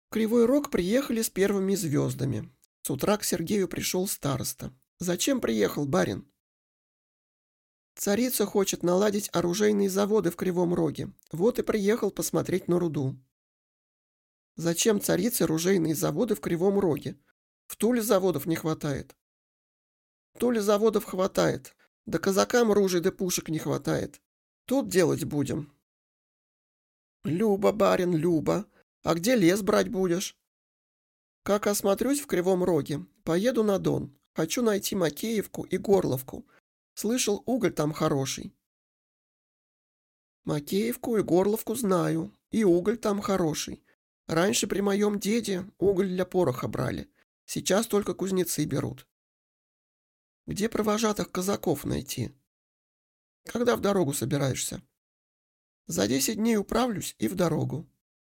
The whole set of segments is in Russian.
В Кривой Рог приехали с первыми звездами. С утра к Сергею пришел староста. «Зачем приехал, барин?» «Царица хочет наладить оружейные заводы в Кривом Роге. Вот и приехал посмотреть на руду». «Зачем царице оружейные заводы в Кривом Роге? В Туле заводов не хватает». «В Туле заводов хватает. Да казакам ружей да пушек не хватает. Тут делать будем». «Люба, барин, Люба. А где лес брать будешь?» «Как осмотрюсь в Кривом Роге, поеду на Дон. Хочу найти Макеевку и Горловку. Слышал, уголь там хороший». «Макеевку и Горловку знаю, и уголь там хороший. Раньше при моем деде уголь для пороха брали. Сейчас только кузнецы берут». «Где провожатых казаков найти?» «Когда в дорогу собираешься?» «За 10 дней управлюсь и в дорогу».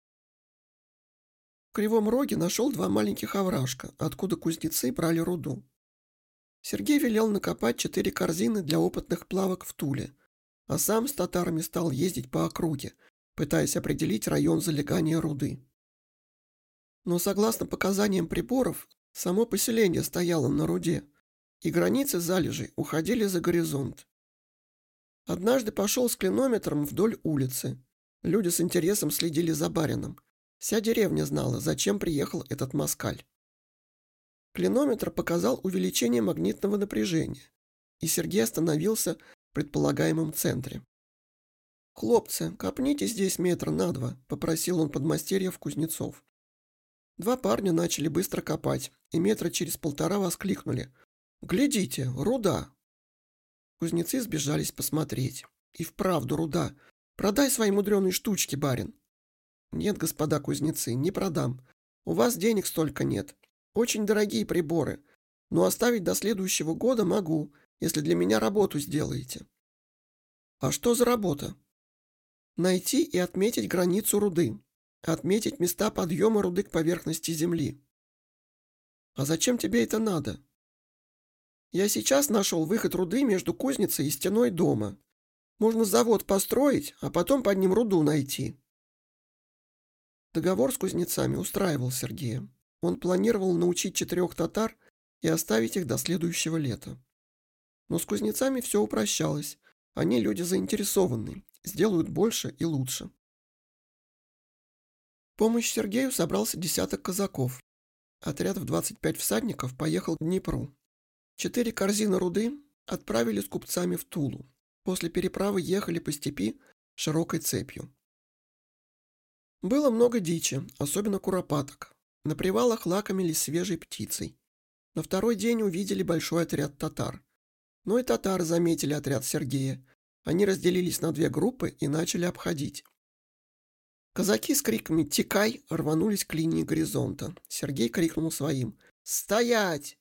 В Кривом Роге нашел 2 маленьких овражка, откуда кузнецы брали руду. Сергей велел накопать 4 корзины для опытных плавок в Туле, а сам с татарами стал ездить по округе, пытаясь определить район залегания руды. Но согласно показаниям приборов, само поселение стояло на руде, и границы залежей уходили за горизонт. Однажды пошел с клинометром вдоль улицы. Люди с интересом следили за барином. Вся деревня знала, зачем приехал этот москаль. Клинометр показал увеличение магнитного напряжения, и Сергей остановился в предполагаемом центре. «Хлопцы, копните здесь метра на 2», — попросил он подмастерьев Кузнецов. 2 парня начали быстро копать, и метра через 1,5 воскликнули: «Глядите, руда!» Кузнецы сбежались посмотреть. И вправду руда. «Продай свои мудреные штучки, барин». «Нет, господа кузнецы, не продам. У вас денег столько нет. Очень дорогие приборы. Но оставить до следующего года могу, если для меня работу сделаете». «А что за работа?» «Найти и отметить границу руды. Отметить места подъема руды к поверхности земли». «А зачем тебе это надо?» «Я сейчас нашел выход руды между кузницей и стеной дома. Можно завод построить, а потом под ним руду найти». Договор с кузнецами устраивал Сергея. Он планировал научить 4 татар и оставить их до следующего лета. Но с кузнецами все упрощалось. Они люди заинтересованные, сделают больше и лучше. В помощь Сергею собрался десяток казаков. Отряд в 25 всадников поехал к Днепру. 4 корзины руды отправили с купцами в Тулу. После переправы ехали по степи широкой цепью. Было много дичи, особенно куропаток. На привалах лакомились свежей птицей. На второй день увидели большой отряд татар. Но и татары заметили отряд Сергея. Они разделились на 2 группы и начали обходить. Казаки с криками «Текай!» рванулись к линии горизонта. Сергей крикнул своим «Стоять!».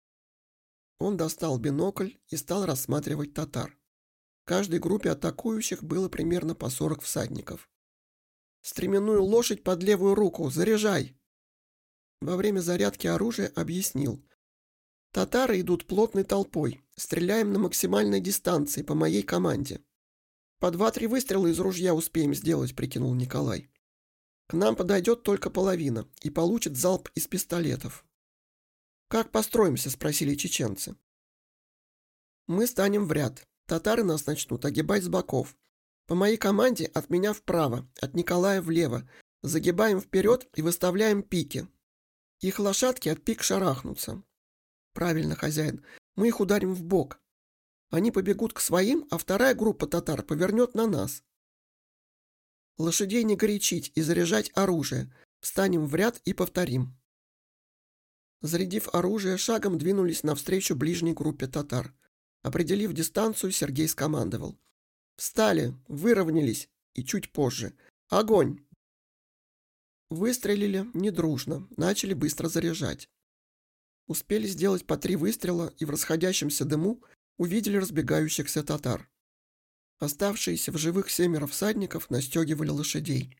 Он достал бинокль и стал рассматривать татар. В каждой группе атакующих было примерно по 40 всадников. «Стременную лошадь под левую руку! Заряжай!» Во время зарядки оружия объяснил: «Татары идут плотной толпой. Стреляем на максимальной дистанции по моей команде». «По 2-3 выстрела из ружья успеем сделать», — прикинул Николай. «К нам подойдет только половина и получит залп из пистолетов». «Как построимся?» — спросили чеченцы. «Мы станем в ряд. Татары нас начнут огибать с боков. По моей команде от меня вправо, от Николая влево. Загибаем вперед и выставляем пики. Их лошадки от пик шарахнутся». «Правильно, хозяин. Мы их ударим в бок. Они побегут к своим, а вторая группа татар повернет на нас. Лошадей не горячить и заряжать оружие. Встанем в ряд и повторим». Зарядив оружие, шагом двинулись навстречу ближней группе татар. Определив дистанцию, Сергей скомандовал: «Встали, выровнялись, и чуть позже. Огонь!» Выстрелили недружно, начали быстро заряжать. Успели сделать по 3 выстрела и в расходящемся дыму увидели разбегающихся татар. Оставшиеся в живых 7 всадников настегивали лошадей.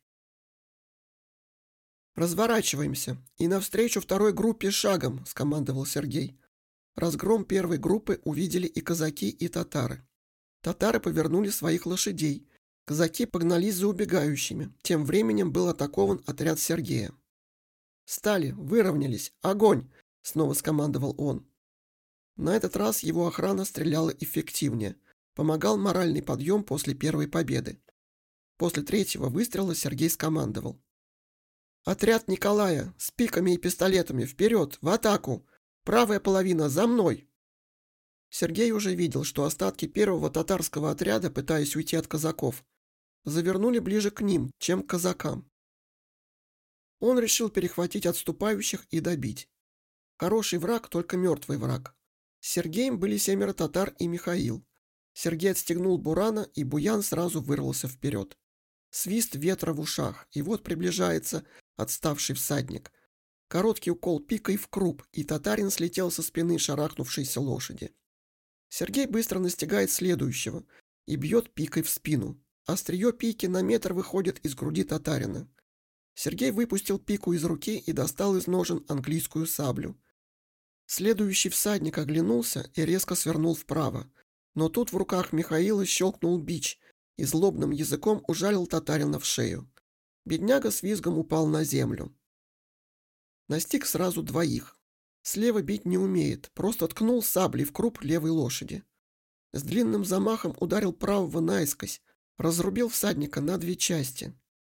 «Разворачиваемся и навстречу второй группе шагом», — скомандовал Сергей. Разгром первой группы увидели и казаки, и татары. Татары повернули своих лошадей. Казаки погнались за убегающими. Тем временем был атакован отряд Сергея. «Стали, выровнялись, огонь!» — снова скомандовал он. На этот раз его охрана стреляла эффективнее. Помогал моральный подъем после первой победы. После третьего выстрела Сергей скомандовал: «Отряд Николая с пиками и пистолетами вперед, в атаку! Правая половина за мной!» Сергей уже видел, что остатки первого татарского отряда, пытаясь уйти от казаков, завернули ближе к ним, чем к казакам. Он решил перехватить отступающих и добить. Хороший враг, только мертвый враг. С Сергеем были 7 татар и Михаил. Сергей отстегнул бурана, и буян сразу вырвался вперед. Свист ветра в ушах, и вот приближается отставший всадник. Короткий укол пикой в круп, и татарин слетел со спины шарахнувшейся лошади. Сергей быстро настигает следующего и бьет пикой в спину. Острие пики на метр выходит из груди татарина. Сергей выпустил пику из руки и достал из ножен английскую саблю. Следующий всадник оглянулся и резко свернул вправо. Но тут в руках Михаила щелкнул бич и злобным языком ужалил татарина в шею. Бедняга с визгом упал на землю. Настиг сразу двоих. Слева бить не умеет, просто ткнул саблей в круп левой лошади. С длинным замахом ударил правого наискось, разрубил всадника на 2 части.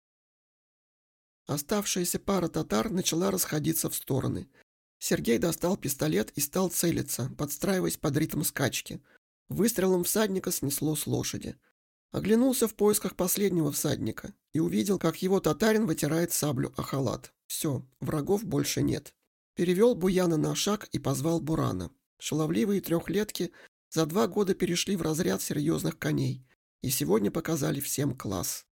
Оставшаяся пара татар начала расходиться в стороны. Сергей достал пистолет и стал целиться, подстраиваясь под ритм скачки. Выстрелом всадника снесло с лошади. Оглянулся в поисках последнего всадника и увидел, как его татарин вытирает саблю о халат. Все, врагов больше нет. Перевел буяна на шаг и позвал бурана. Шаловливые трехлетки за 2 года перешли в разряд серьезных коней и сегодня показали всем класс.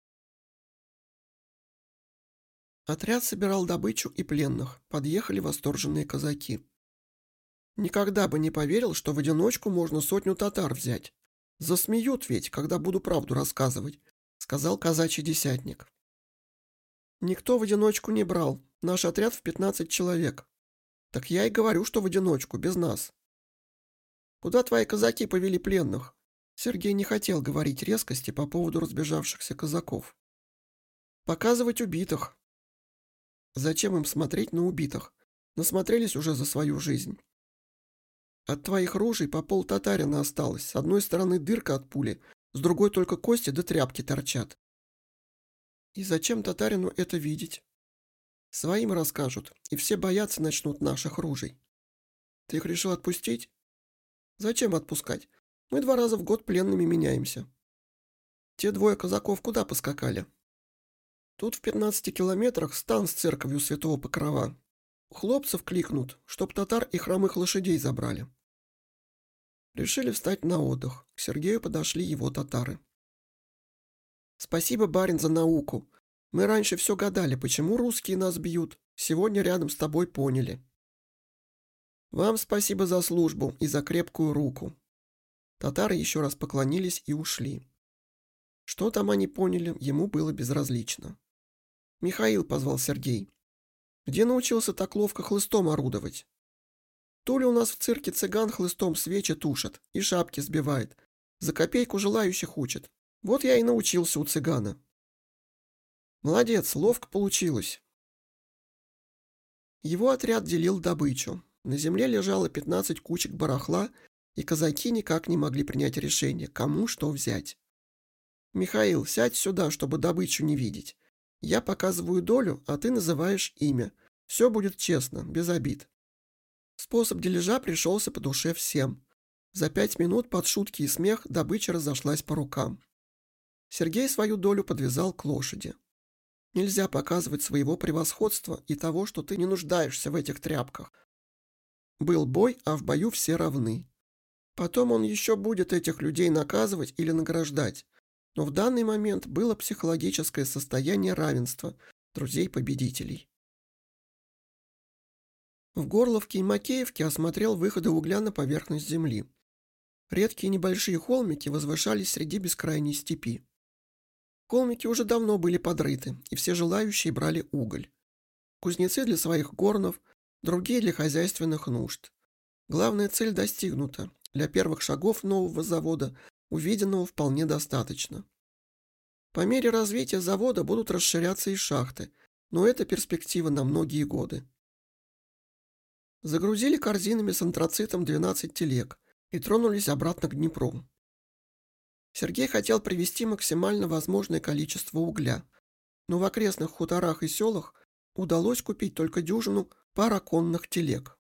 Отряд собирал добычу и пленных, подъехали восторженные казаки. «Никогда бы не поверил, что в одиночку можно 100 татар взять. Засмеют ведь, когда буду правду рассказывать», — сказал казачий десятник. «Никто в одиночку не брал, наш отряд в 15 человек. Так я и говорю, что в одиночку, без нас». «Куда твои казаки повели пленных?» Сергей не хотел говорить резкости по поводу разбежавшихся казаков. «Показывать убитых». «Зачем им смотреть на убитых? Насмотрелись уже за свою жизнь. От твоих ружей по пол татарина осталось. С одной стороны дырка от пули, с другой только кости да тряпки торчат». «И зачем татарину это видеть?» «Своим расскажут, и все бояться начнут наших ружей». «Ты их решил отпустить?» «Зачем отпускать? Мы 2 раза в год пленными меняемся». «Те 2 казаков куда поскакали?» «Тут в 15 километрах стан с церковью Святого Покрова. Хлопцев кликнут, чтоб татар и хромых лошадей забрали». Решили встать на отдых. К Сергею подошли его татары. «Спасибо, барин, за науку. Мы раньше все гадали, почему русские нас бьют. Сегодня рядом с тобой поняли». «Вам спасибо за службу и за крепкую руку». Татары еще раз поклонились и ушли. Что там они поняли, ему было безразлично. «Михаил», — позвал Сергей, — «где научился так ловко хлыстом орудовать?» «То ли у нас в цирке цыган хлыстом свечи тушат и шапки сбивает, за копейку желающих учат. Вот я и научился у цыгана». «Молодец, ловко получилось». Его отряд делил добычу. На земле лежало 15 кучек барахла, и казаки никак не могли принять решение, кому что взять. «Михаил, сядь сюда, чтобы добычу не видеть. Я показываю долю, а ты называешь имя. Все будет честно, без обид». Способ дележа пришелся по душе всем. За 5 минут под шутки и смех добыча разошлась по рукам. Сергей свою долю подвязал к лошади. Нельзя показывать своего превосходства и того, что ты не нуждаешься в этих тряпках. Был бой, а в бою все равны. Потом он еще будет этих людей наказывать или награждать. Но в данный момент было психологическое состояние равенства друзей-победителей. В Горловке и Макеевке осмотрел выходы угля на поверхность земли. Редкие небольшие холмики возвышались среди бескрайней степи. Холмики уже давно были подрыты, и все желающие брали уголь. Кузнецы для своих горнов, другие для хозяйственных нужд. Главная цель достигнута. Для первых шагов нового завода увиденного вполне достаточно. По мере развития завода будут расширяться и шахты, но это перспектива на многие годы. Загрузили корзинами с антрацитом 12 телег и тронулись обратно к Днепру. Сергей хотел привезти максимально возможное количество угля, но в окрестных хуторах и селах удалось купить только дюжину параконных телег.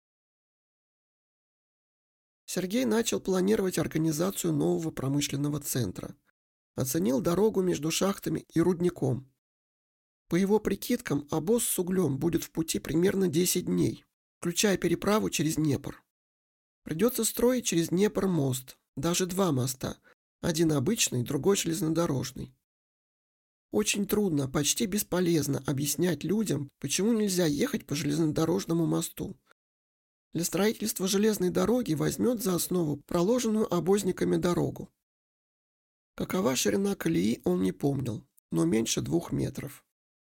Сергей начал планировать организацию нового промышленного центра. Оценил дорогу между шахтами и рудником. По его прикидкам, обоз с углем будет в пути примерно 10 дней, включая переправу через Днепр. Придется строить через Днепр мост, даже 2 моста, один обычный, другой железнодорожный. Очень трудно, почти бесполезно объяснять людям, почему нельзя ехать по железнодорожному мосту. Для строительства железной дороги возьмет за основу проложенную обозниками дорогу. Какова ширина колеи, он не помнил, но меньше 2 метров.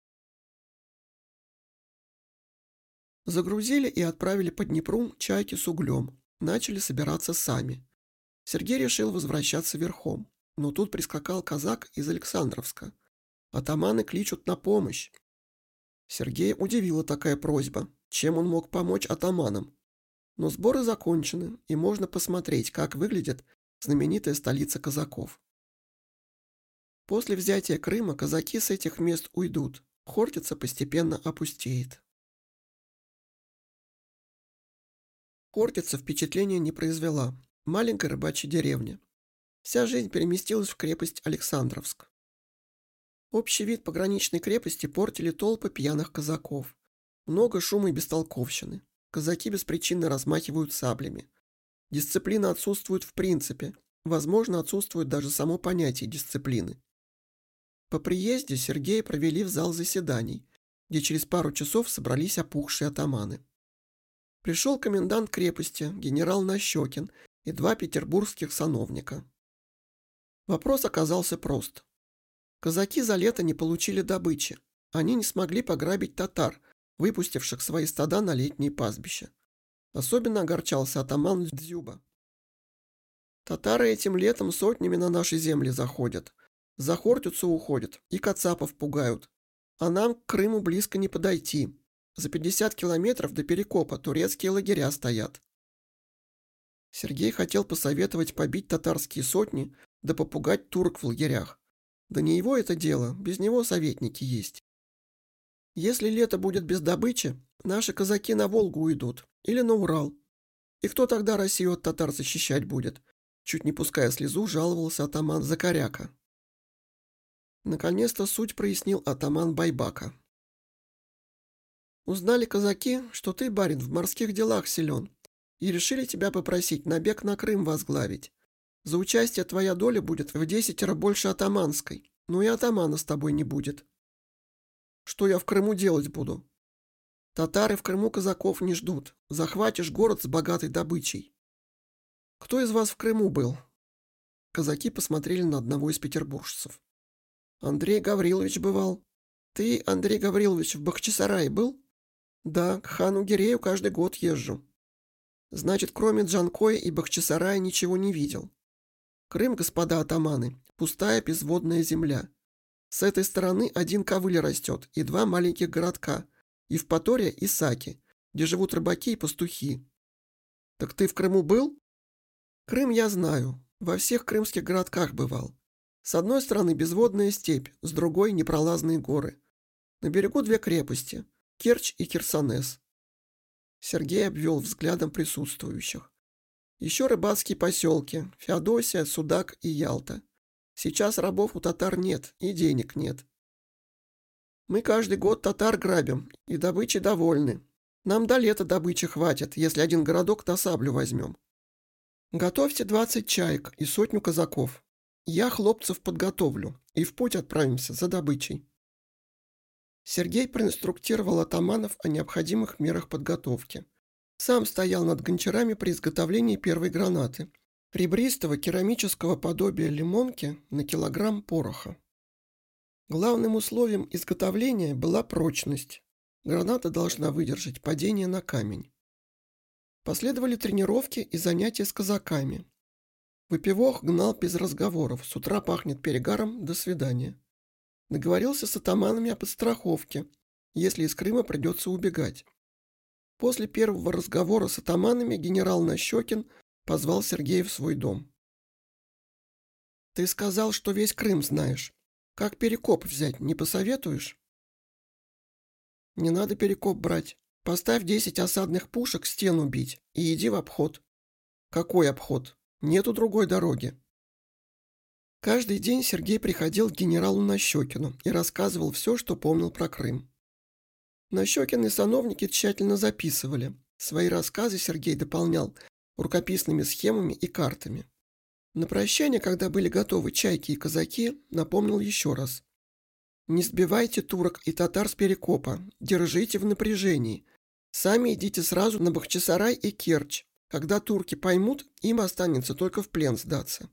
Загрузили и отправили по Днепру чайки с углем. Начали собираться сами. Сергей решил возвращаться верхом, но тут прискакал казак из Александровска. Атаманы кличут на помощь. Сергея удивила такая просьба, чем он мог помочь атаманам. Но сборы закончены, и можно посмотреть, как выглядит знаменитая столица казаков. После взятия Крыма казаки с этих мест уйдут, Хортица постепенно опустеет. Хортица впечатления не произвела. Маленькая рыбачья деревня. Вся жизнь переместилась в крепость Александровск. Общий вид пограничной крепости портили толпы пьяных казаков. Много шума и бестолковщины. Казаки беспричинно размахивают саблями. Дисциплина отсутствует в принципе. Возможно, отсутствует даже само понятие дисциплины. По приезде Сергея провели в зал заседаний, где через пару часов собрались опухшие атаманы. Пришел комендант крепости, генерал Нащекин, и 2 петербургских сановника. Вопрос оказался прост. Казаки за лето не получили добычи. Они не смогли пограбить татар, выпустивших свои стада на летние пастбища. Особенно огорчался атаман Дзюба. Татары этим летом сотнями на наши земли заходят. За Хортицу уходят и кацапов пугают. А нам к Крыму близко не подойти. За 50 километров до Перекопа турецкие лагеря стоят. Сергей хотел посоветовать побить татарские сотни, да попугать турок в лагерях. Да не его это дело, без него советники есть. Если лето будет без добычи, наши казаки на Волгу уйдут или на Урал. И кто тогда Россию от татар защищать будет? Чуть не пуская слезу, жаловался атаман Закаряка. Наконец-то суть прояснил атаман Байбака. Узнали казаки, что ты, барин, в морских делах силен, и решили тебя попросить набег на Крым возглавить. За участие твоя доля будет в 10 больше атаманской, но и атамана с тобой не будет. Что я в Крыму делать буду? Татары в Крыму казаков не ждут. Захватишь город с богатой добычей. Кто из вас в Крыму был? Казаки посмотрели на одного из петербуржцев. Андрей Гаврилович бывал. Ты, Андрей Гаврилович, в Бахчисарае был? Да, к хану Гирею каждый год езжу. Значит, кроме Джанкоя и Бахчисарая ничего не видел. Крым, господа атаманы, пустая безводная земля. С этой стороны 1 ковыль растет и 2 маленьких городка, Евпатория и Саки, где живут рыбаки и пастухи. Так ты в Крыму был? Крым я знаю, во всех крымских городках бывал. С одной стороны безводная степь, с другой непролазные горы. На берегу 2 крепости – Керчь и Херсонес. Сергей обвел взглядом присутствующих. Еще рыбацкие поселки – Феодосия, Судак и Ялта. Сейчас рабов у татар нет и денег нет. Мы каждый год татар грабим и добычей довольны. Нам до лета добычи хватит, если 1 городок на саблю возьмем. Готовьте 20 чаек и 100 казаков. Я хлопцев подготовлю и в путь отправимся за добычей. Сергей проинструктировал атаманов о необходимых мерах подготовки. Сам стоял над гончарами при изготовлении первой гранаты, ребристого керамического подобия лимонки на килограмм пороха. Главным условием изготовления была прочность. Граната должна выдержать падение на камень. Последовали тренировки и занятия с казаками. Выпивох гнал без разговоров, с утра пахнет перегаром, до свидания. Договорился с атаманами о подстраховке, если из Крыма придется убегать. После первого разговора с атаманами генерал Нащекин позвал Сергея в свой дом. «Ты сказал, что весь Крым знаешь. Как Перекоп взять, не посоветуешь?» «Не надо Перекоп брать. Поставь 10 осадных пушек, стену бить и иди в обход». «Какой обход? Нету другой дороги». Каждый день Сергей приходил к генералу Нащекину и рассказывал все, что помнил про Крым. Нащекин и сановники тщательно записывали. Свои рассказы Сергей дополнял рукописными схемами и картами. На прощание, когда были готовы чайки и казаки, напомнил еще раз. «Не сбивайте турок и татар с Перекопа, держите в напряжении. Сами идите сразу на Бахчисарай и Керчь. Когда турки поймут, им останется только в плен сдаться».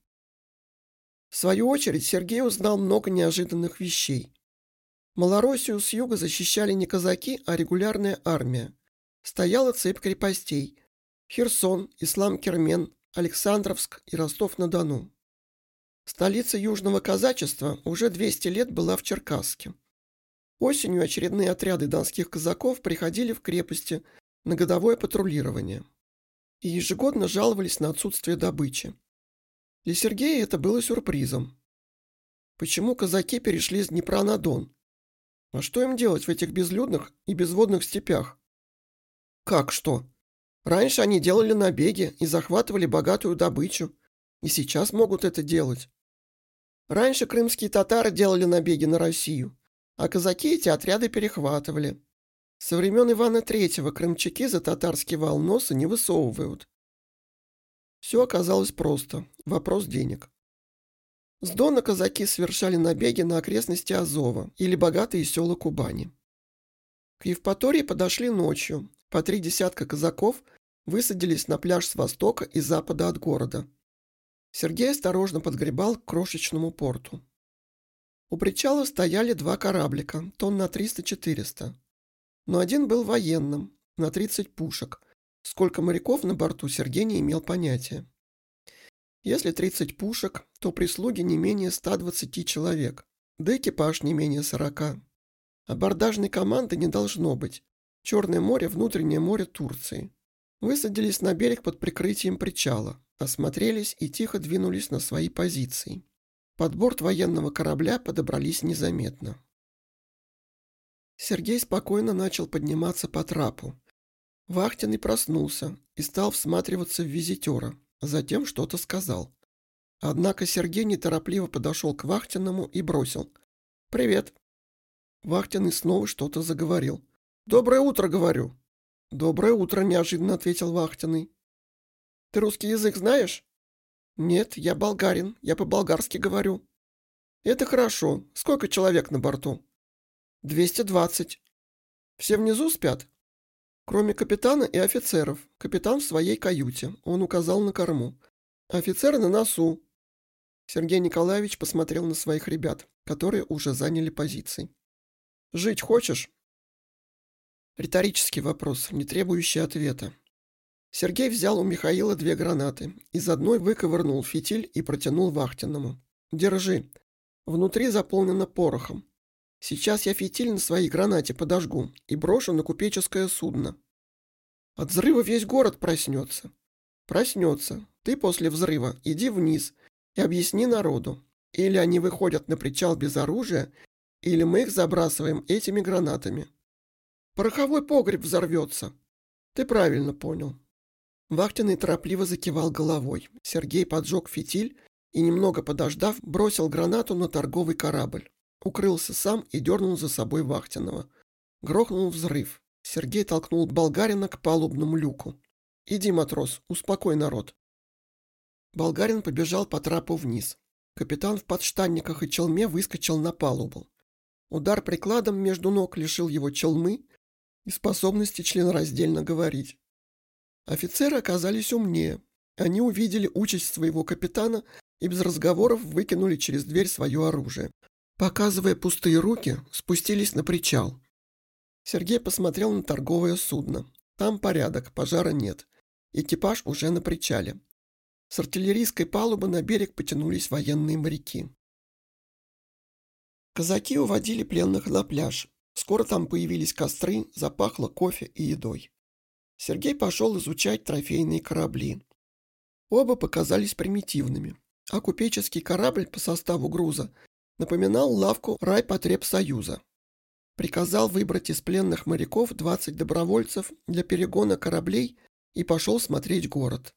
В свою очередь Сергей узнал много неожиданных вещей. Малороссию с юга защищали не казаки, а регулярная армия. Стояла цепь крепостей: Херсон, Ислам-Кермен, Александровск и Ростов-на-Дону. Столица южного казачества уже 200 лет была в Черкасске. Осенью очередные отряды донских казаков приходили в крепости на годовое патрулирование и ежегодно жаловались на отсутствие добычи. Для Сергея это было сюрпризом. Почему казаки перешли с Днепра на Дон? А что им делать в этих безлюдных и безводных степях? Как что? Раньше они делали набеги и захватывали богатую добычу, и сейчас могут это делать. Раньше крымские татары делали набеги на Россию, а казаки эти отряды перехватывали. Со времен Ивана III крымчаки за татарский вал носа не высовывают. Все оказалось просто. Вопрос денег. С Дона казаки совершали набеги на окрестности Азова или богатые села Кубани. К Евпатории подошли ночью. По 3 десятка казаков высадились на пляж с востока и запада от города. Сергей осторожно подгребал к крошечному порту. У причала стояли 2 кораблика, тонн на 300-400. Но один был военным, на 30 пушек. Сколько моряков на борту, Сергей не имел понятия. Если 30 пушек, то прислуги не менее 120 человек, да экипаж не менее 40. Абордажной команды не должно быть. Черное море – внутреннее море Турции. Высадились на берег под прикрытием причала, осмотрелись и тихо двинулись на свои позиции. Под борт военного корабля подобрались незаметно. Сергей спокойно начал подниматься по трапу. Вахтенный проснулся и стал всматриваться в визитера, затем что-то сказал. Однако Сергей неторопливо подошел к вахтенному и бросил: «Привет». Вахтенный снова что-то заговорил. «Доброе утро, говорю». «Доброе утро», — неожиданно ответил вахтенный. «Ты русский язык знаешь?» «Нет, я болгарин, я по-болгарски говорю». «Это хорошо. Сколько человек на борту?» 220. Все внизу спят? Кроме капитана и офицеров. Капитан в своей каюте. Он указал на корму. Офицеры на носу. Сергей Николаевич посмотрел на своих ребят, которые уже заняли позиции. «Жить хочешь?» Риторический вопрос, не требующий ответа. Сергей взял у Михаила 2 гранаты, из одной выковырнул фитиль и протянул вахтенному. «Держи. Внутри заполнено порохом. Сейчас я фитиль на своей гранате подожгу и брошу на купеческое судно. От взрыва весь город проснется. Проснется. Ты после взрыва иди вниз и объясни народу. Или они выходят на причал без оружия, или мы их забрасываем этими гранатами. Пороховой погреб взорвется. Ты правильно понял». Вахтенный торопливо закивал головой. Сергей поджег фитиль и, немного подождав, бросил гранату на торговый корабль. Укрылся сам и дернул за собой вахтенного. Грохнул взрыв. Сергей толкнул болгарина к палубному люку. «Иди, матрос, успокой народ». Болгарин побежал по трапу вниз. Капитан в подштанниках и челме выскочил на палубу. Удар прикладом между ног лишил его челмы и способности членораздельно говорить. Офицеры оказались умнее. Они увидели участь своего капитана и без разговоров выкинули через дверь свое оружие. Показывая пустые руки, спустились на причал. Сергей посмотрел на торговое судно. Там порядок, пожара нет. Экипаж уже на причале. С артиллерийской палубы на берег потянулись военные моряки. Казаки уводили пленных на пляж. Скоро там появились костры, запахло кофе и едой. Сергей пошел изучать трофейные корабли. Оба показались примитивными, а купеческий корабль по составу груза напоминал лавку райпотребсоюза. Приказал выбрать из пленных моряков 20 добровольцев для перегона кораблей и пошел смотреть город.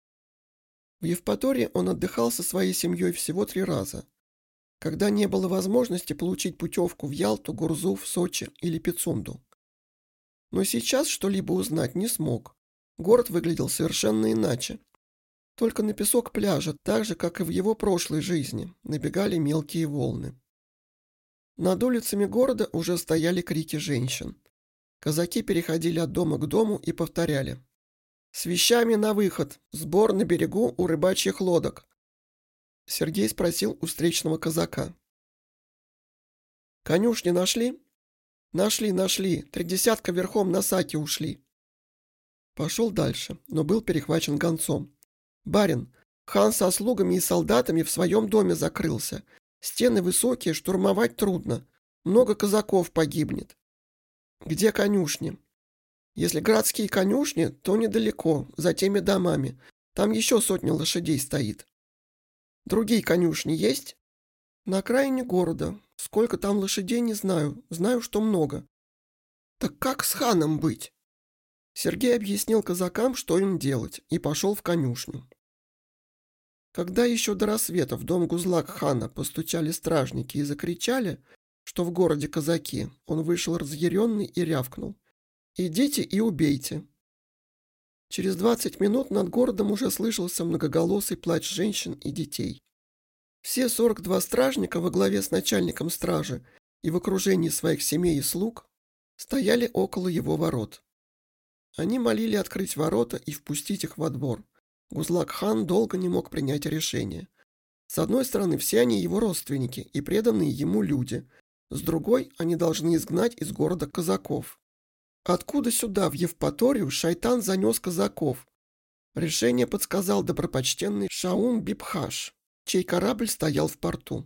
В Евпатории он отдыхал со своей семьей всего 3 раза, когда не было возможности получить путевку в Ялту, Гурзуф, Сочи или Пицунду. Но сейчас что-либо узнать не смог. Город выглядел совершенно иначе. Только на песок пляжа, так же, как и в его прошлой жизни, набегали мелкие волны. Над улицами города уже стояли крики женщин. Казаки переходили от дома к дому и повторяли: «С вещами на выход! Сбор на берегу у рыбачьих лодок!» Сергей спросил у встречного казака: «Конюшни нашли?» «Нашли, нашли. 3 десятка верхом на саке ушли». Пошел дальше, но был перехвачен гонцом. «Барин, хан со слугами и солдатами в своем доме закрылся. Стены высокие, штурмовать трудно. Много казаков погибнет». «Где конюшни?» «Если городские конюшни, то недалеко, за теми домами. Там еще 100 лошадей стоит». «Другие конюшни есть?» «На окраине города. Сколько там лошадей, не знаю. Знаю, что много». «Так как с ханом быть?» Сергей объяснил казакам, что им делать, и пошел в конюшню. Когда еще до рассвета в дом Гузлак-хана постучали стражники и закричали, что в городе казаки, он вышел разъяренный и рявкнул: «Идите и убейте». Через 20 минут над городом уже слышался многоголосый плач женщин и детей. Все 42 стражника во главе с начальником стражи и в окружении своих семей и слуг стояли около его ворот. Они молили открыть ворота и впустить их во двор. Гузлак-хан долго не мог принять решение. С одной стороны, все они его родственники и преданные ему люди. С другой, они должны изгнать из города казаков. Откуда сюда, в Евпаторию, шайтан занес казаков? Решение подсказал добропочтенный Шаум-биб-хаш, чей корабль стоял в порту.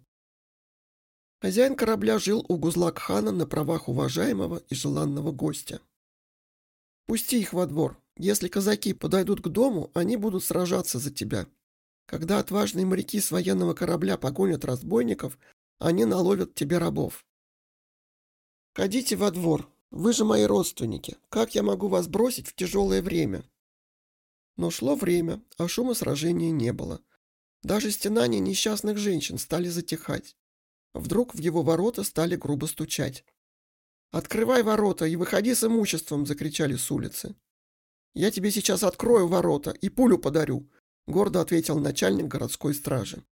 Хозяин корабля жил у Гузлак-хана на правах уважаемого и желанного гостя. «Пусти их во двор. Если казаки подойдут к дому, они будут сражаться за тебя. Когда отважные моряки с военного корабля погонят разбойников, они наловят тебе рабов. Ходите во двор. Вы же мои родственники. Как я могу вас бросить в тяжелое время?» Но шло время, а шума сражения не было. Даже стенания несчастных женщин стали затихать. Вдруг в его ворота стали грубо стучать. «Открывай ворота и выходи с имуществом!» — закричали с улицы. «Я тебе сейчас открою ворота и пулю подарю!» — гордо ответил начальник городской стражи.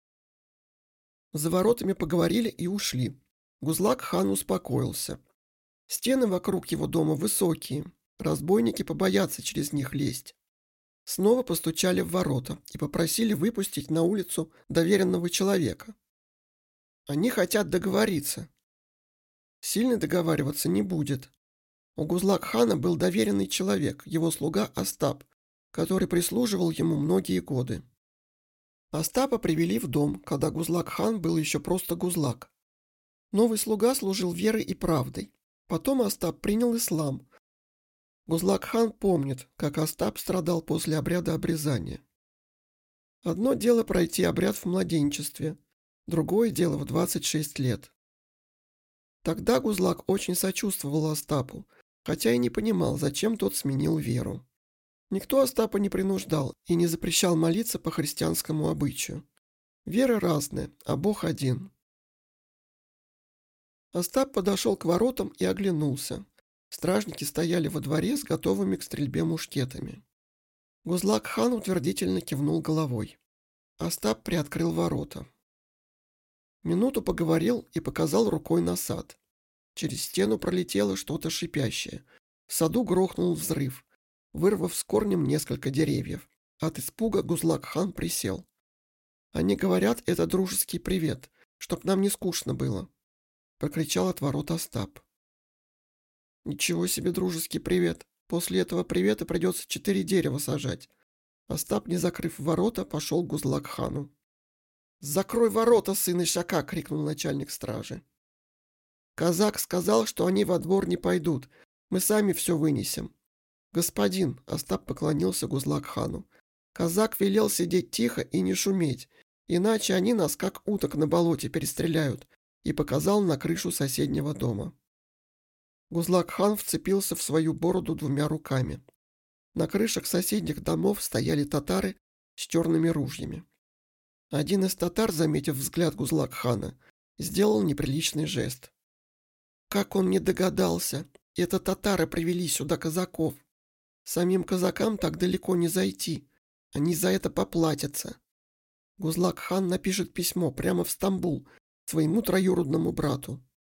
За воротами поговорили и ушли. Гузлак-хан успокоился. Стены вокруг его дома высокие, разбойники побоятся через них лезть. Снова постучали в ворота и попросили выпустить на улицу доверенного человека. Они хотят договориться. Сильно договариваться не будет. У Гузлак-хана был доверенный человек, его слуга Остап, который прислуживал ему многие годы. Остапа привели в дом, когда Гузлак-хан был еще просто Гузлак. Новый слуга служил верой и правдой. Потом Остап принял ислам. Гузлак-хан помнит, как Остап страдал после обряда обрезания. Одно дело пройти обряд в младенчестве, другое дело в 26 лет. Тогда Гузлак очень сочувствовал Остапу, хотя и не понимал, зачем тот сменил веру. Никто Остапа не принуждал и не запрещал молиться по христианскому обычаю. Веры разные, а Бог один. Остап подошел к воротам и оглянулся. Стражники стояли во дворе с готовыми к стрельбе мушкетами. Гузлак-хан утвердительно кивнул головой. Остап приоткрыл ворота. Минуту поговорил и показал рукой на сад. Через стену пролетело что-то шипящее. В саду грохнул взрыв, вырвав с корнем несколько деревьев. От испуга Гузлак-хан присел. «Они говорят, это дружеский привет, чтоб нам не скучно было», — прокричал от ворот Остап. «Ничего себе дружеский привет. После этого привета придется 4 дерева сажать». Остап, не закрыв ворота, пошел к Гузлак-хану. «Закрой ворота, сын Ишака!» — крикнул начальник стражи. «Казак сказал, что они во двор не пойдут. Мы сами все вынесем». «Господин», — Остап поклонился Гузлак-хану, — «казак велел сидеть тихо и не шуметь, иначе они нас, как уток на болоте, перестреляют», и показал на крышу соседнего дома. Гузлак-хан вцепился в свою бороду двумя руками. На крышах соседних домов стояли татары с черными ружьями. Один из татар, заметив взгляд Гузлак-хана, сделал неприличный жест. Как он не догадался, это татары привели сюда казаков. Самим казакам так далеко не зайти, они за это поплатятся. Гузлак-хан напишет письмо прямо в Стамбул своему троюродному брату.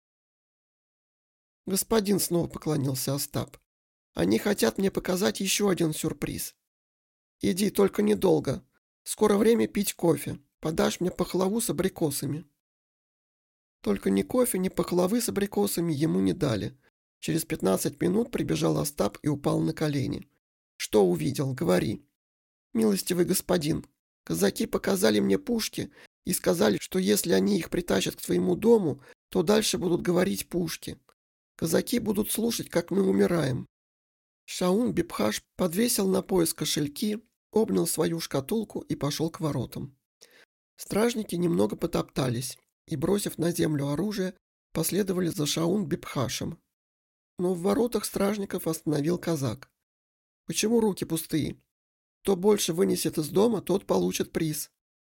«Господин», — снова поклонился Остап, — «они хотят мне показать еще один сюрприз. Иди, только недолго. Скоро время пить кофе. Подашь мне пахлаву с абрикосами». Только ни кофе, ни пахлавы с абрикосами ему не дали. Через 15 минут прибежал Остап и упал на колени. «Что увидел? Говори». «Милостивый господин, казаки показали мне пушки и сказали, что если они их притащат к своему дому, то дальше будут говорить пушки. Казаки будут слушать, как мы умираем». Шаун-Бипхаш подвесил на пояс кошельки, обнял свою шкатулку и пошел к воротам. Стражники немного потоптались и, бросив на землю оружие, последовали за Шаун-Бипхашем. Но в воротах стражников остановил казак. «Почему руки пустые? Кто больше вынесет из дома, тот получит приз».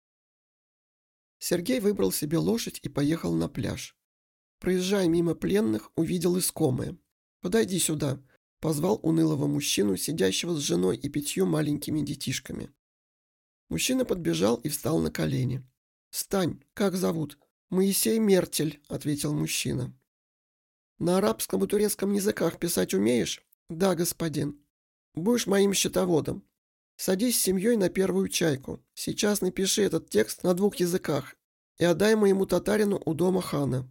Сергей выбрал себе лошадь и поехал на пляж. Проезжая мимо пленных, увидел искомое. «Подойди сюда», — позвал унылого мужчину, сидящего с женой и 5 маленькими детишками. Мужчина подбежал и встал на колени. «Встань, как зовут?» «Моисей Мертель», — ответил мужчина. «На арабском и турецком языках писать умеешь?» «Да, господин». «Будешь моим счетоводом. Садись с семьей на первую чайку. Сейчас напиши этот текст на 2 языках и отдай моему татарину у дома хана».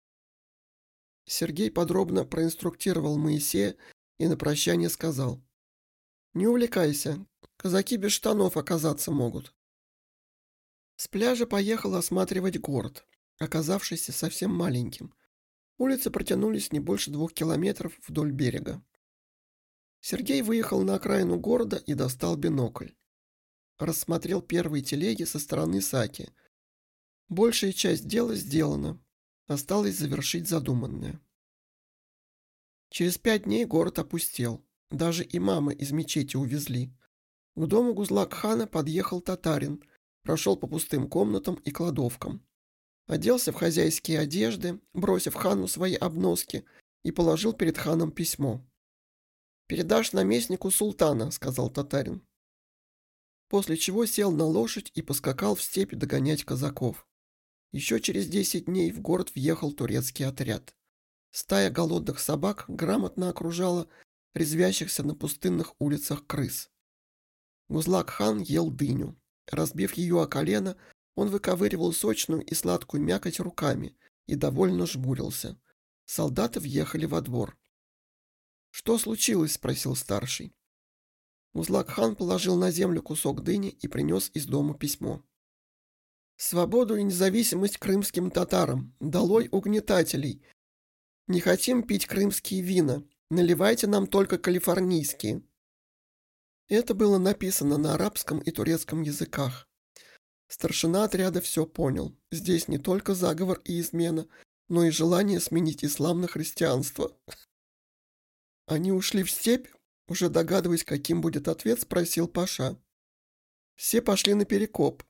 Сергей подробно проинструктировал Моисея и на прощание сказал: «Не увлекайся, казаки без штанов оказаться могут». С пляжа поехал осматривать город, оказавшийся совсем маленьким. Улицы протянулись не больше 2 километров вдоль берега. Сергей выехал на окраину города и достал бинокль. Рассмотрел первые телеги со стороны Саки. Большая часть дела сделана. Осталось завершить задуманное. Через 5 дней город опустел. Даже имама из мечети увезли. К дому Гузлак-хана подъехал татарин, прошел по пустым комнатам и кладовкам. Оделся в хозяйские одежды, бросив хану свои обноски, и положил перед ханом письмо. «Передашь наместнику султана», — сказал татарин. После чего сел на лошадь и поскакал в степь догонять казаков. Еще через 10 дней в город въехал турецкий отряд. Стая голодных собак грамотно окружала резвящихся на пустынных улицах крыс. Гузлак-хан ел дыню. Разбив ее о колено, он выковыривал сочную и сладкую мякоть руками и довольно жмурился. Солдаты въехали во двор. «Что случилось?» — спросил старший. Гузлак-хан положил на землю кусок дыни и принес из дома письмо. «Свободу и независимость крымским татарам! Долой угнетателей! Не хотим пить крымские вина! Наливайте нам только калифорнийские!» Это было написано на арабском и турецком языках. Старшина отряда все понял. Здесь не только заговор и измена, но и желание сменить ислам на христианство. «Они ушли в степь?» Уже догадываясь, каким будет ответ, спросил Паша. Все пошли наперекоп.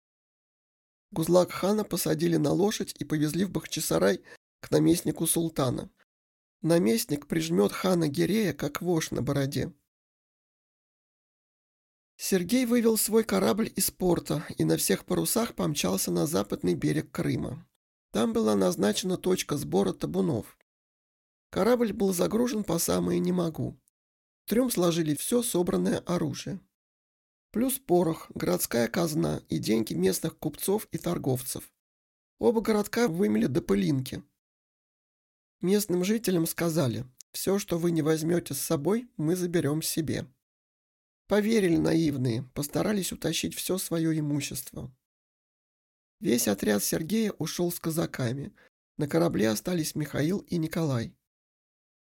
Гузлак-хана посадили на лошадь и повезли в Бахчисарай к наместнику султана. Наместник прижмет хана Гирея, как вошь на бороде. Сергей вывел свой корабль из порта и на всех парусах помчался на западный берег Крыма. Там была назначена точка сбора табунов. Корабль был загружен по самое не могу. В трюм сложили все собранное оружие. Плюс порох, городская казна и деньги местных купцов и торговцев. Оба городка вымели до пылинки. Местным жителям сказали: «Все, что вы не возьмете с собой, мы заберем себе». Поверили наивные, постарались утащить все свое имущество. Весь отряд Сергея ушел с казаками. На корабле остались Михаил и Николай.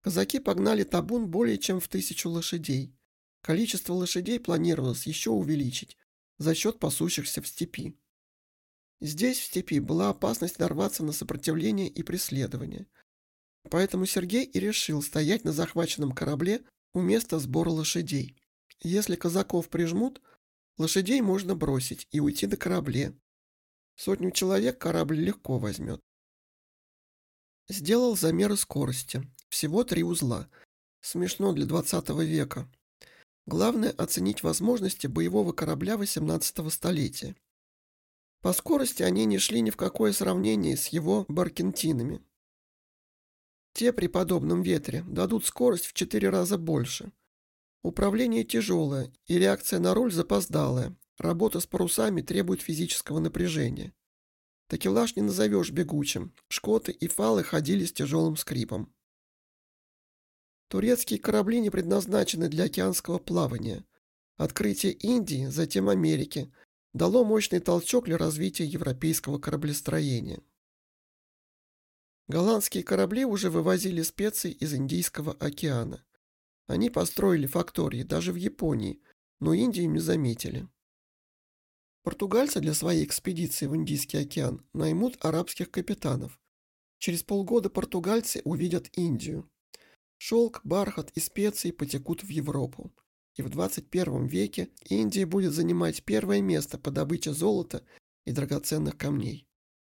Казаки погнали табун более чем в 1000 лошадей. Количество лошадей планировалось еще увеличить за счет пасущихся в степи. Здесь, в степи, была опасность нарваться на сопротивление и преследование. Поэтому Сергей и решил стоять на захваченном корабле у места сбора лошадей. Если казаков прижмут, лошадей можно бросить и уйти на корабле. 100 человек корабль легко возьмет. Сделал замеры скорости. Всего 3 узла. Смешно для 20 века. Главное оценить возможности боевого корабля 18 столетия. По скорости они не шли ни в какое сравнение с его баркентинами. Те при подобном ветре дадут скорость в 4 раза больше. Управление тяжелое и реакция на руль запоздалая. Работа с парусами требует физического напряжения. Такелаж не назовешь бегучим. Шкоты и фалы ходили с тяжелым скрипом. Турецкие корабли не предназначены для океанского плавания. Открытие Индии, затем Америки, дало мощный толчок для развития европейского кораблестроения. Голландские корабли уже вывозили специи из Индийского океана. Они построили фактории даже в Японии, но Индию не заметили. Португальцы для своей экспедиции в Индийский океан наймут арабских капитанов. Через полгода португальцы увидят Индию. Шелк, бархат и специи потекут в Европу. И в 21 веке Индия будет занимать первое место по добыче золота и драгоценных камней.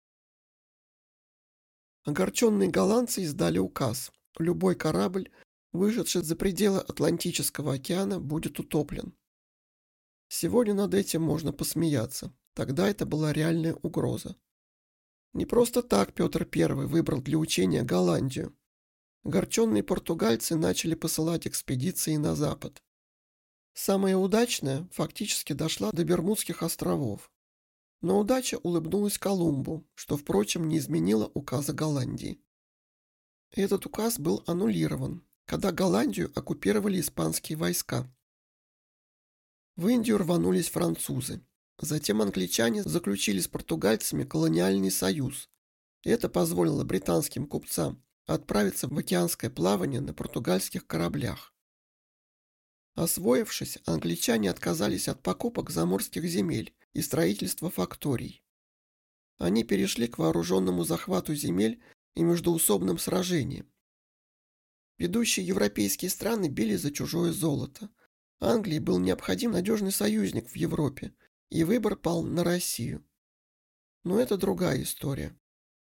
Огорченные голландцы издали указ. Любой корабль, вышедший за пределы Атлантического океана, будет утоплен. Сегодня над этим можно посмеяться. Тогда это была реальная угроза. Не просто так Петр I выбрал для учения Голландию. Огорченные португальцы начали посылать экспедиции на запад. Самая удачная фактически дошла до Бермудских островов. Но удача улыбнулась Колумбу, что, впрочем, не изменило указа Голландии. Этот указ был аннулирован, когда Голландию оккупировали испанские войска. В Индию рванулись французы. Затем англичане заключили с португальцами колониальный союз. Это позволило британским купцам отправиться в океанское плавание на португальских кораблях. Освоившись, англичане отказались от покупок заморских земель и строительства факторий. Они перешли к вооруженному захвату земель и междоусобным сражениям. Ведущие европейские страны били за чужое золото. Англии был необходим надежный союзник в Европе, и выбор пал на Россию. Но это другая история.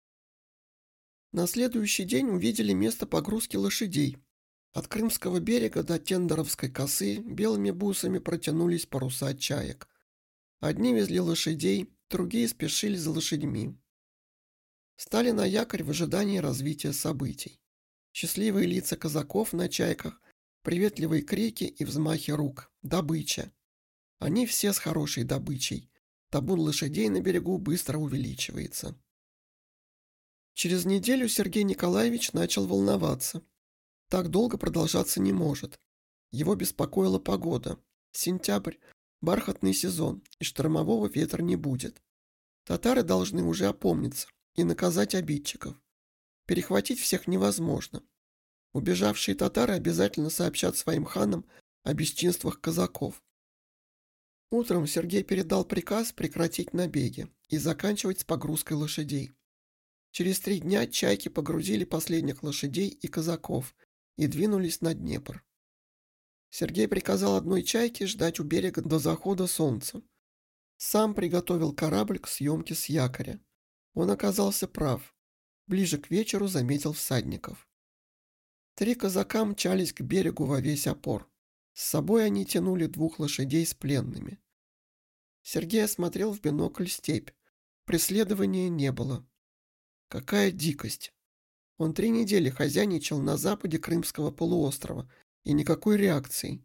На следующий день увидели место погрузки лошадей. От Крымского берега до Тендеровской косы белыми бусами протянулись паруса чаек. Одни везли лошадей, другие спешили за лошадьми. Стали на якорь в ожидании развития событий. Счастливые лица казаков на чайках, приветливые крики и взмахи рук. Добыча. Они все с хорошей добычей. Табун лошадей на берегу быстро увеличивается. Через неделю Сергей Николаевич начал волноваться. Так долго продолжаться не может. Его беспокоила погода. Сентябрь, бархатный сезон, и штормового ветра не будет. Татары должны уже опомниться и наказать обидчиков. Перехватить всех невозможно. Убежавшие татары обязательно сообщат своим ханам о бесчинствах казаков. Утром Сергей передал приказ прекратить набеги и заканчивать с погрузкой лошадей. Через 3 дня чайки погрузили последних лошадей и казаков и двинулись на Днепр. Сергей приказал одной чайке ждать у берега до захода солнца. Сам приготовил корабль к съемке с якоря. Он оказался прав. Ближе к вечеру заметил всадников. 3 казака мчались к берегу во весь опор. С собой они тянули 2 лошадей с пленными. Сергей осмотрел в бинокль степь. Преследования не было. Какая дикость! Он 3 недели хозяйничал на западе Крымского полуострова, и никакой реакции.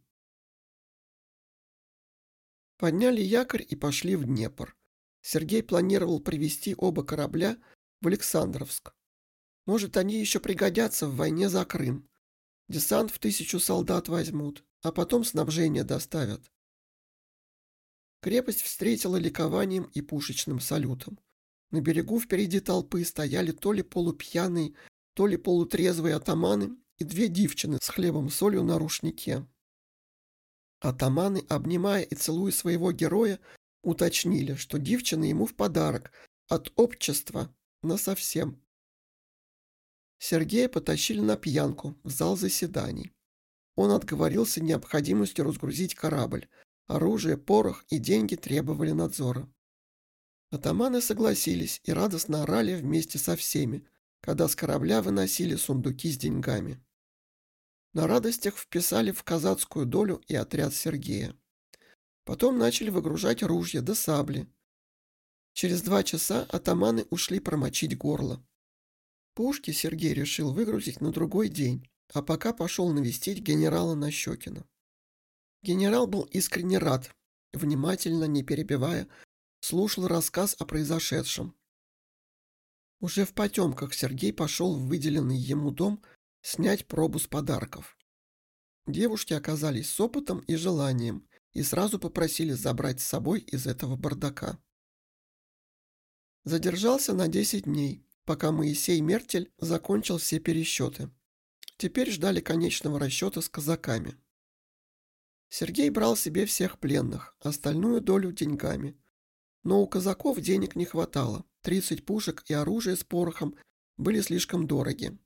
Подняли якорь и пошли в Днепр. Сергей планировал привезти оба корабля в Александровск. Может, они еще пригодятся в войне за Крым. Десант в 1000 солдат возьмут, а потом снабжение доставят. Крепость встретила ликованием и пушечным салютом. На берегу впереди толпы стояли то ли полупьяные, то ли полутрезвые атаманы и 2 дівчини с хлебом и солью на рушнике. Атаманы, обнимая и целуя своего героя, уточнили, что дівчины ему в подарок от общества насовсем. Сергея потащили на пьянку в зал заседаний. Он отговорился необходимостью разгрузить корабль. Оружие, порох и деньги требовали надзора. Атаманы согласились и радостно орали вместе со всеми, когда с корабля выносили сундуки с деньгами. На радостях вписали в казацкую долю и отряд Сергея. Потом начали выгружать ружья да сабли. Через 2 часа атаманы ушли промочить горло. Пушки Сергей решил выгрузить на другой день, а пока пошел навестить генерала Нащекина. Генерал был искренне рад, внимательно, не перебивая, слушал рассказ о произошедшем. Уже в потемках Сергей пошел в выделенный ему дом снять пробу с подарков. Девушки оказались с опытом и желанием и сразу попросили забрать с собой из этого бардака. Задержался на 10 дней, пока Моисей Мертель закончил все пересчеты. Теперь ждали конечного расчета с казаками. Сергей брал себе всех пленных, остальную долю деньгами. Но у казаков денег не хватало, 30 пушек и оружие с порохом были слишком дороги.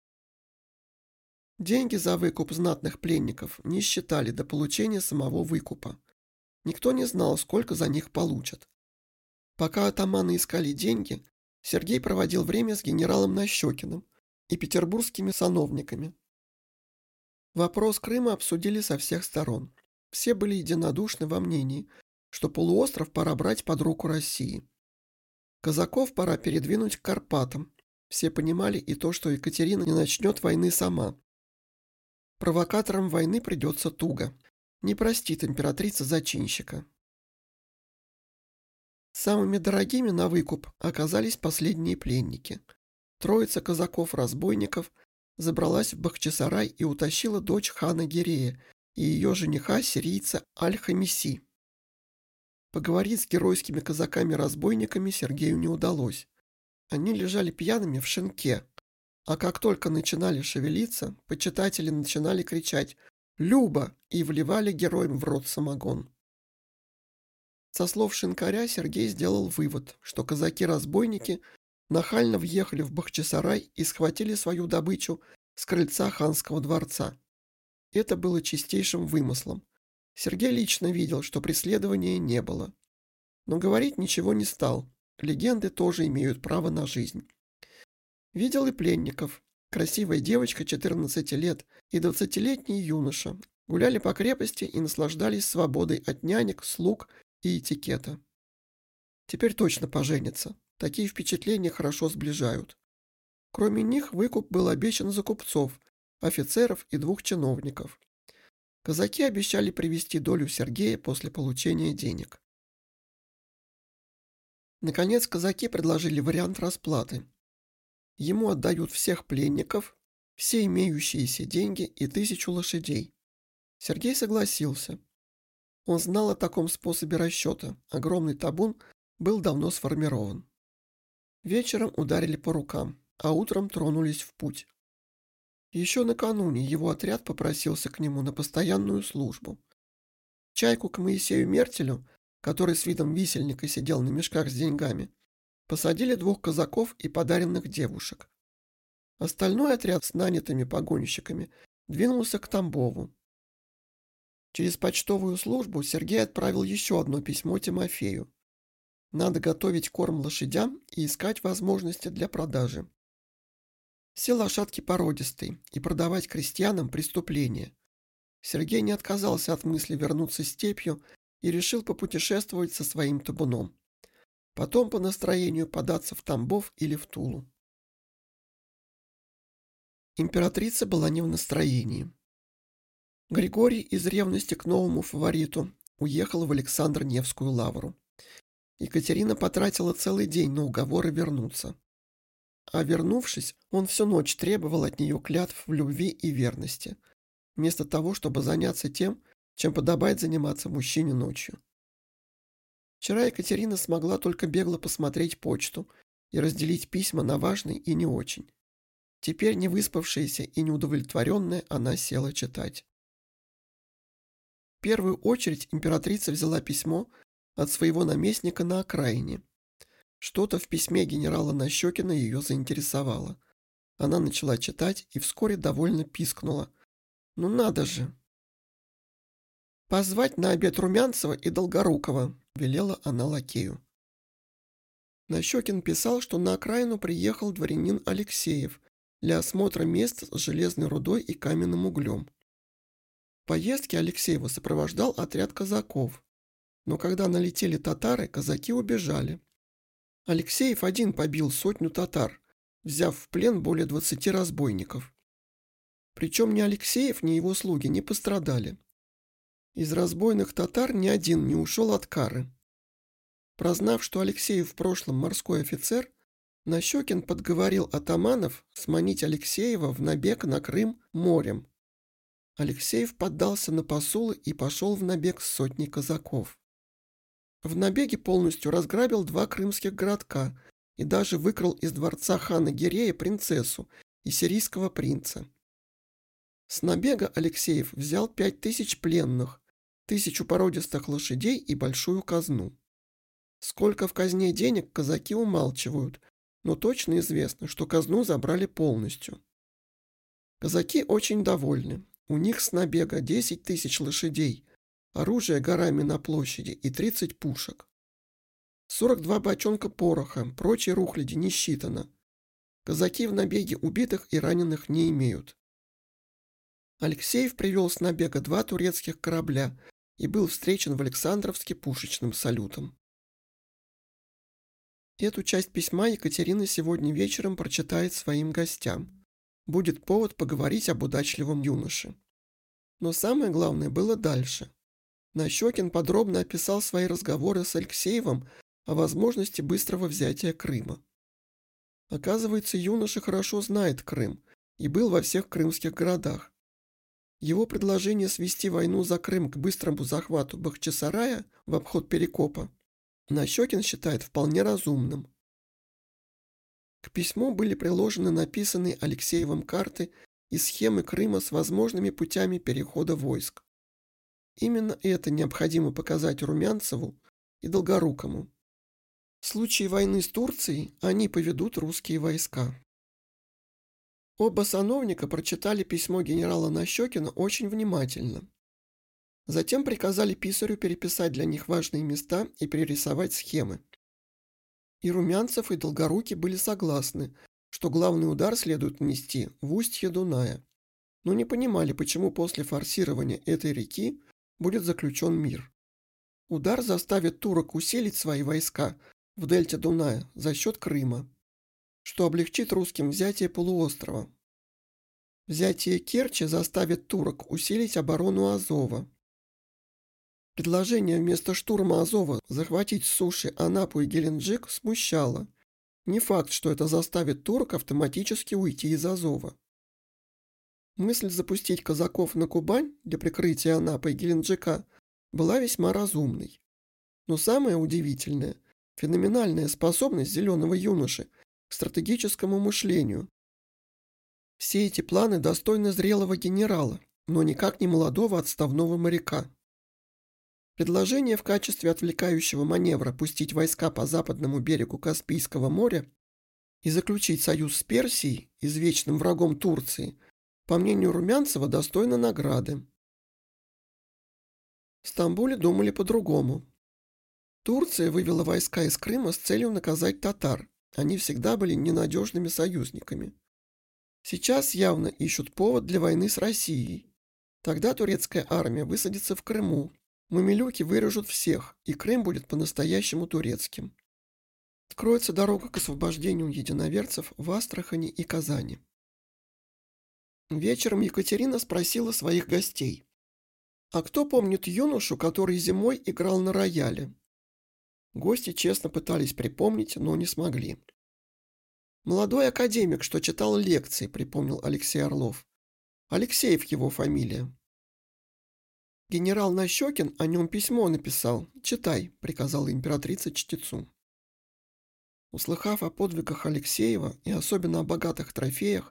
Деньги за выкуп знатных пленников не считали до получения самого выкупа. Никто не знал, сколько за них получат. Пока атаманы искали деньги, Сергей проводил время с генералом Нащекиным и петербургскими сановниками. Вопрос Крыма обсудили со всех сторон. Все были единодушны во мнении, что полуостров пора брать под руку России. Казаков пора передвинуть к Карпатам. Все понимали и то, что Екатерина не начнет войны сама. Провокаторам войны придется туго. Не простит императрица зачинщика. Самыми дорогими на выкуп оказались последние пленники. Троица казаков-разбойников забралась в Бахчисарай и утащила дочь хана Гирея и ее жениха, сирийца Аль-Хамиси. Поговорить с геройскими казаками-разбойниками Сергею не удалось. Они лежали пьяными в шинке, а как только начинали шевелиться, почитатели начинали кричать «Люба!» и вливали героям в рот самогон. Со слов шинкаря Сергей сделал вывод, что казаки-разбойники нахально въехали в Бахчисарай и схватили свою добычу с крыльца ханского дворца. Это было чистейшим вымыслом. Сергей лично видел, что преследования не было. Но говорить ничего не стал. Легенды тоже имеют право на жизнь. Видел и пленников. Красивая девочка 14 лет и 20-летний юноша гуляли по крепости и наслаждались свободой от нянек, слуг и этикета. Теперь точно поженятся. Такие впечатления хорошо сближают. Кроме них выкуп был обещан за купцов, офицеров и 2 чиновников. Казаки обещали привезти долю Сергея после получения денег. Наконец казаки предложили вариант расплаты. Ему отдают всех пленников, все имеющиеся деньги и 1000 лошадей. Сергей согласился. Он знал о таком способе расчета. Огромный табун был давно сформирован. Вечером ударили по рукам, а утром тронулись в путь. Еще накануне его отряд попросился к нему на постоянную службу. Чайку к Моисею Мертелю, который с видом висельника сидел на мешках с деньгами, посадили 2 казаков и подаренных девушек. Остальной отряд с нанятыми погонщиками двинулся к Тамбову. Через почтовую службу Сергей отправил еще одно письмо Тимофею. Надо готовить корм лошадям и искать возможности для продажи. Все лошадки породистые, и продавать крестьянам преступление. Сергей не отказался от мысли вернуться степью и решил попутешествовать со своим табуном. Потом по настроению податься в Тамбов или в Тулу. Императрица была не в настроении. Григорий из ревности к новому фавориту уехал в Александр-Невскую лавру. Екатерина потратила целый день на уговоры вернуться. А вернувшись, он всю ночь требовал от нее клятв в любви и верности, вместо того, чтобы заняться тем, чем подобает заниматься мужчине ночью. Вчера Екатерина смогла только бегло посмотреть почту и разделить письма на важные и не очень. Теперь, не выспавшаяся и неудовлетворенная, она села читать. В первую очередь императрица взяла письмо от своего наместника на окраине. Что-то в письме генерала Нащекина ее заинтересовало. Она начала читать и вскоре довольно пискнула. «Ну надо же!» «Позвать на обед Румянцева и Долгорукова», — велела она лакею. Нащекин писал, что на окраину приехал дворянин Алексеев для осмотра мест с железной рудой и каменным углем. В поездке Алексеева сопровождал отряд казаков, но когда налетели татары, казаки убежали. Алексеев один побил 100 татар, взяв в плен более 20 разбойников. Причем ни Алексеев, ни его слуги не пострадали. Из разбойных татар ни один не ушел от кары. Прознав, что Алексеев в прошлом морской офицер, Нащекин подговорил атаманов сманить Алексеева в набег на Крым морем. Алексеев поддался на посулы и пошел в набег с 100 казаков. В набеге полностью разграбил 2 крымских городка и даже выкрал из дворца хана Гирея принцессу и сирийского принца. С набега Алексеев взял 5000 пленных, 1000 породистых лошадей и большую казну. Сколько в казне денег, казаки умалчивают, но точно известно, что казну забрали полностью. Казаки очень довольны. У них с набега 10 000 лошадей, оружие горами на площади и 30 пушек. 42 бочонка пороха, прочей рухляди не считано. Казаки в набеге убитых и раненых не имеют. Алексеев привел с набега 2 турецких корабля и был встречен в Александровске пушечным салютом. Эту часть письма Екатерина сегодня вечером прочитает своим гостям. Будет повод поговорить об удачливом юноше. Но самое главное было дальше. Нащекин подробно описал свои разговоры с Алексеевым о возможности быстрого взятия Крыма. Оказывается, юноша хорошо знает Крым и был во всех крымских городах. Его предложение свести войну за Крым к быстрому захвату Бахчисарая в обход Перекопа Нащекин считает вполне разумным. К письму были приложены написанные Алексеевым карты и схемы Крыма с возможными путями перехода войск. Именно это необходимо показать Румянцеву и Долгорукому. В случае войны с Турцией они поведут русские войска. Оба сановника прочитали письмо генерала Нащекина очень внимательно. Затем приказали писарю переписать для них важные места и перерисовать схемы. И Румянцев, и Долгорукий были согласны, что главный удар следует нанести в устье Дуная, но не понимали, почему после форсирования этой реки будет заключен мир. Удар заставит турок усилить свои войска в дельте Дуная за счет Крыма, что облегчит русским взятие полуострова. Взятие Керчи заставит турок усилить оборону Азова. Предложение вместо штурма Азова захватить с суши Анапу и Геленджик смущало. Не факт, что это заставит турок автоматически уйти из Азова. Мысль запустить казаков на Кубань для прикрытия Анапы и Геленджика была весьма разумной. Но самое удивительное – феноменальная способность зеленого юноши к стратегическому мышлению. Все эти планы достойны зрелого генерала, но никак не молодого отставного моряка. Предложение в качестве отвлекающего маневра пустить войска по западному берегу Каспийского моря и заключить союз с Персией, извечным врагом Турции, по мнению Румянцева, достойно награды. В Стамбуле думали по-другому. Турция вывела войска из Крыма с целью наказать татар. Они всегда были ненадежными союзниками. Сейчас явно ищут повод для войны с Россией. Тогда турецкая армия высадится в Крыму. Мамилюки вырежут всех, и Крым будет по-настоящему турецким. Откроется дорога к освобождению единоверцев в Астрахани и Казани. Вечером Екатерина спросила своих гостей: «А кто помнит юношу, который зимой играл на рояле?» Гости честно пытались припомнить, но не смогли. «Молодой академик, что читал лекции», — припомнил Алексей Орлов. «Алексеев его фамилия». «Генерал Нащекин о нем письмо написал. Читай», — приказала императрица чтецу. Услыхав о подвигах Алексеева и особенно о богатых трофеях,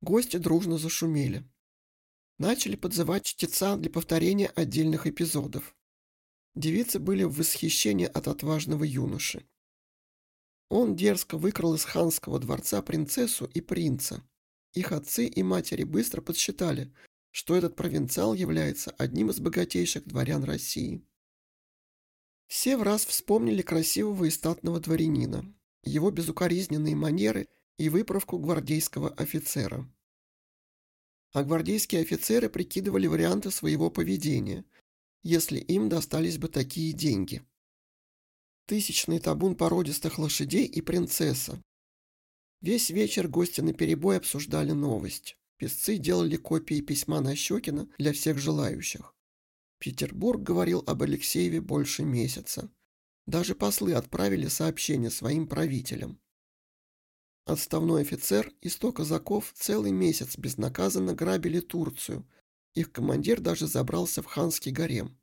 Гости дружно зашумели. Начали подзывать чтеца для повторения отдельных эпизодов. Девицы были в восхищении от отважного юноши. Он дерзко выкрал из ханского дворца принцессу и принца. Их отцы и матери быстро подсчитали, что этот провинциал является одним из богатейших дворян России. Все враз вспомнили красивого и статного дворянина, его безукоризненные манеры и выправку гвардейского офицера. А гвардейские офицеры прикидывали варианты своего поведения, если им достались бы такие деньги. Тысячный табун породистых лошадей и принцесса. Весь вечер гости наперебой обсуждали новость. Песцы делали копии письма Нащекина для всех желающих. Петербург говорил об Алексееве больше месяца. Даже послы отправили сообщение своим правителям. Отставной офицер и 100 казаков целый месяц безнаказанно грабили Турцию. Их командир даже забрался в ханский гарем.